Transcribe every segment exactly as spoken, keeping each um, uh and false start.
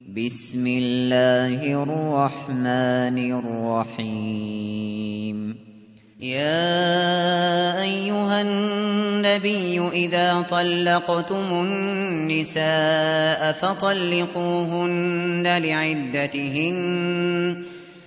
بسم الله الرحمن الرحيم يا أيها النبي إذا طلقتم النساء فطلقوهن لعدتهن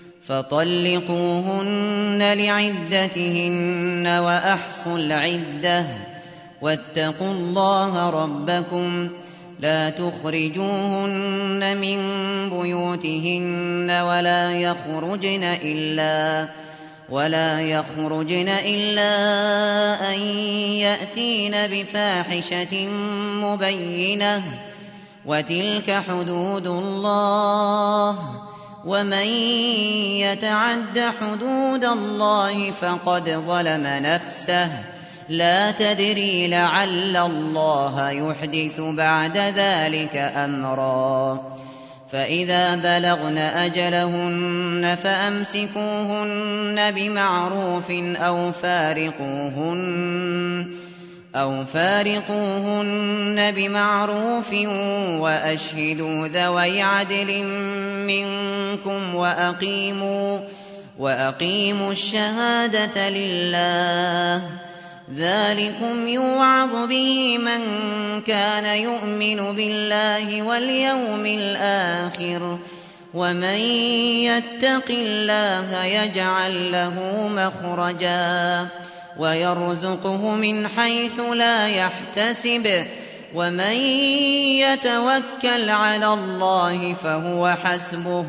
فطلقوهن لعدتهن وأحصوا العدة واتقوا الله ربكم لا تخرجوهن من بيوتهن ولا يخرجن إلا ولا يخرجن إلا أن يأتين بفاحشة مبينة وتلك حدود الله ومن يتعد حدود الله فقد ظلم نفسه لا تدري لعل الله يحدث بعد ذلك أمرا فإذا بلغن أجلهن فأمسكوهن بمعروف أو فارقوهن أو فارقوهن بمعروف وأشهدوا ذوي عدل منكم وأقيموا وأقيموا الشهادة لله ذلكم يوعظ به من كان يؤمن بالله واليوم الآخر ومن يتق الله يجعل له مخرجا ويرزقه من حيث لا يحتسب ومن يتوكل على الله فهو حسبه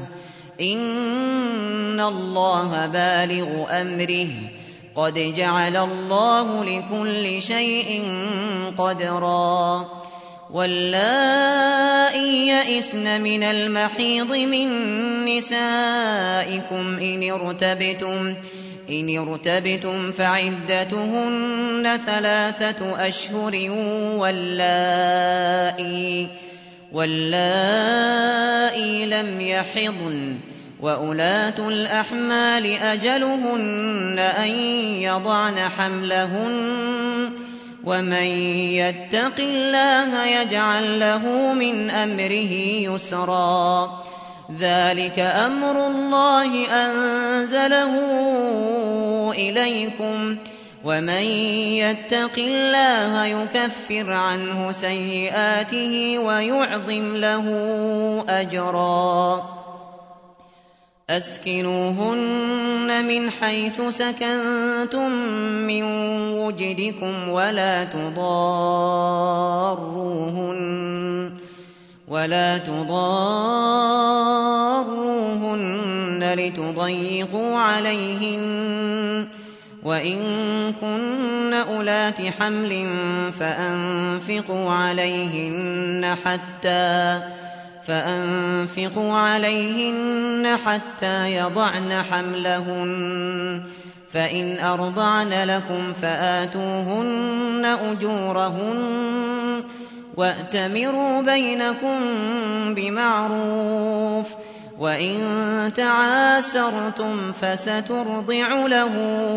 إن الله بالغ أمره قد جعل الله لكل شيء قدرا واللائي يئسن من المحيض من نسائكم إن ارتبتم إن ارتبتم فعدتهن ثلاثة أشهر واللائي واللائي لم يحضن وأولاة الأحمال أجلهن أن يضعن حملهن ومن يتق الله يجعل له من أمره يسرا ذلك أمر الله أنزله إليكم ومن يتق الله يكفر عنه سيئاته ويعظم له أجرا أسكنوهن من حيث سكنتم من وجدكم ولا تضاروهن ولا تضاروهن لتضيقوا عليهن وإن كن أولات حمل فأنفقوا عليهن حتى فأنفقوا عليهن حتى يضعن حملهن فإن أرضعن لكم فآتوهن أجورهن وأتمروا بينكم بمعروف وإن تعاسرتم فسترضع له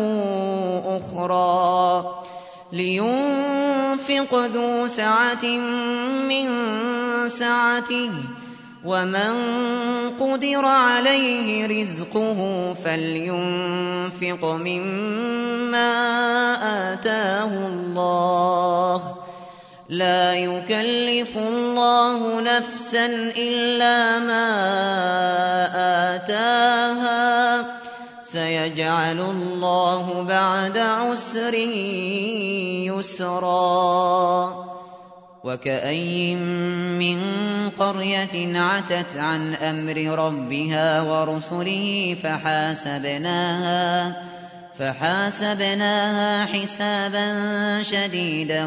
أخرى لينفق ذو سعة من سعته ومن قدر عليه رزقه فلينفق مما آتاه الله لا يكلف الله نفسا إلا ما آتاها سيجعل الله بعد عسر يسرا وكأين من قرية عتت عن أمر ربها ورسله فحاسبناها فحاسبناها حسابا شديدا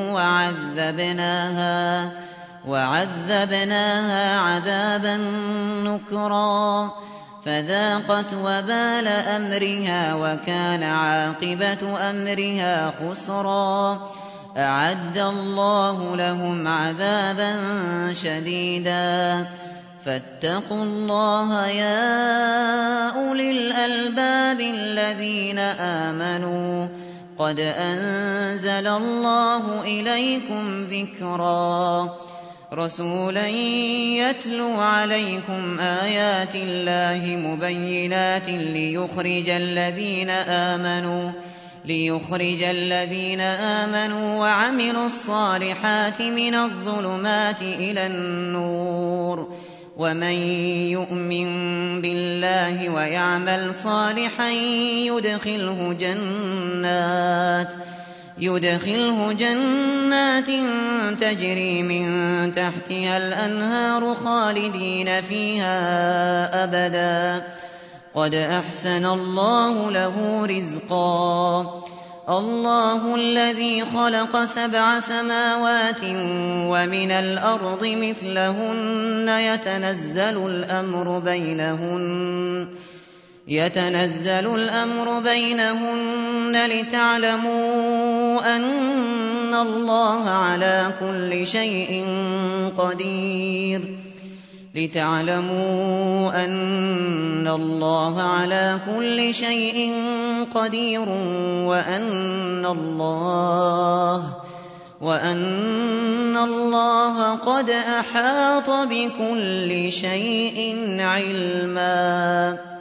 وعذبناها وعذبناها عذابا نكرا فذاقت وبال أمرها وكان عاقبة أمرها خسرا أعد الله لهم عذابا شديدا فاتقوا الله يا أولي الألباب الذين آمنوا قد أنزل الله إليكم ذكرا رَسُولًا يَتْلُو عَلَيْكُمْ آيَاتِ اللَّهِ مُبَيِّنَاتٍ لِّيُخْرِجَ الَّذِينَ آمَنُوا لِيُخْرِجَ الَّذِينَ آمَنُوا وَعَمِلُوا الصَّالِحَاتِ مِنَ الظُّلُمَاتِ إِلَى النُّورِ ۚ وَمَن يُؤْمِن بِاللَّهِ وَيَعْمَلْ صَالِحًا يُدْخِلْهُ جَنَّاتٍ يُدْخِلْهُ جَنَّاتٍ تَجْرِي مِن تَحْتِهَا الْأَنْهَارُ خَالِدِينَ فِيهَا أَبَدًا ۖ قَدْ أَحْسَنَ اللَّهُ لَهُ رِزْقًا. اللَّهُ الَّذِي خَلَقَ سَبْعَ سَمَاوَاتٍ وَمِنَ الْأَرْضِ مِثْلَهُنَّ يَتَنَزَّلُ الْأَمْرُ بَيْنَهُنَّ لِتَعْلَمُوا أَنَّ اللَّهَ عَلَىٰ كُلِّ شَيْءٍ قَدِيرٌ لِتَعْلَمُوا أَنَّ اللَّهَ عَلَىٰ كُلِّ شَيْءٍ قَدِيرٌ وَأَنَّ اللَّهَ وَأَنَّ اللَّهَ قَدْ أَحَاطَ بِكُلِّ شَيْءٍ عِلْمًا.